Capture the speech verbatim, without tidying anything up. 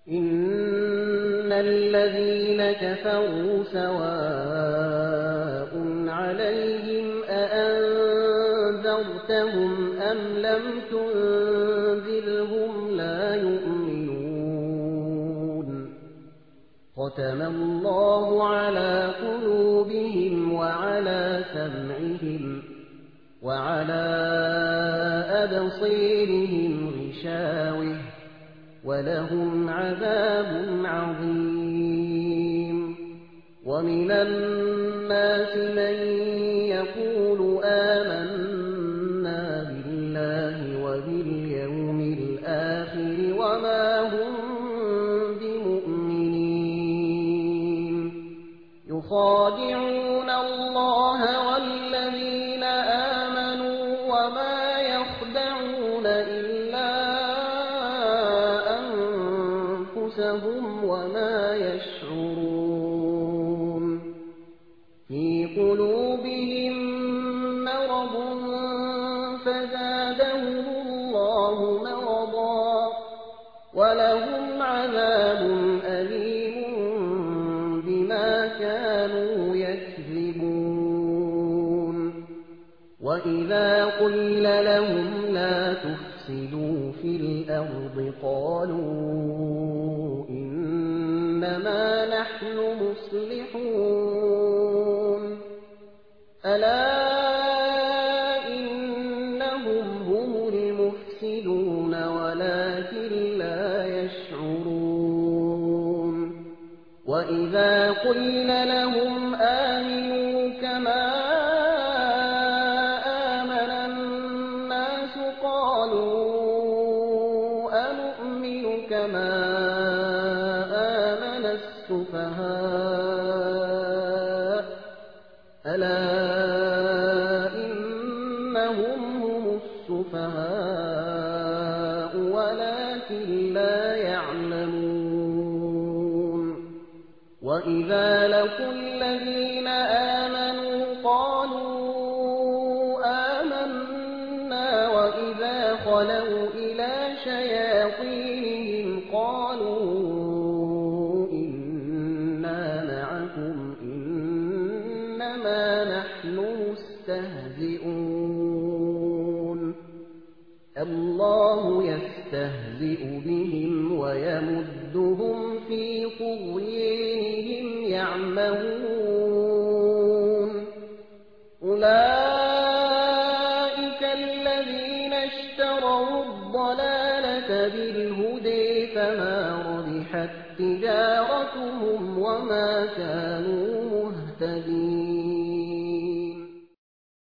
إن الذين كفروا سواء عليهم أأنذرتهم أم لم تنذرهم لا يؤمنون ختم الله على قلوبهم وعلى سمعهم وعلى أبصيرهم غشاوة ولهم عذاب عظيم ومن الناس من يقول آمنا بالله وباليوم الآخر وما هم بمؤمنين يخادعون الله والذين آمنوا وما يخدعون إلا وما يشعرون في قلوبهم مرض فزادهم الله مرضا ولهم عذاب أليم بما كانوا يكذبون وإذا قيل لهم لا تفسدوا في الأرض قالوا إنما نحن مصلحون ألا إنهم هم المفسدون ولكن لا يشعرون وإذا قيل لهم آمنوا كما آمن الناس قالوا أنؤمن كما السفهاء ألا إنهم هم السفهاء ولكن لا يعلمون وإذا لقوا الذين آمنوا قالوا آمنا وإذا خلوا إلى شياطينهم قالوا إنما نحن مستهزئون الله يستهزئ بهم ويمدهم في طغيانهم يعمهون أولئك الذين اشتروا الضلالة بالهدى فما ربحت تجارتهم وما كانوا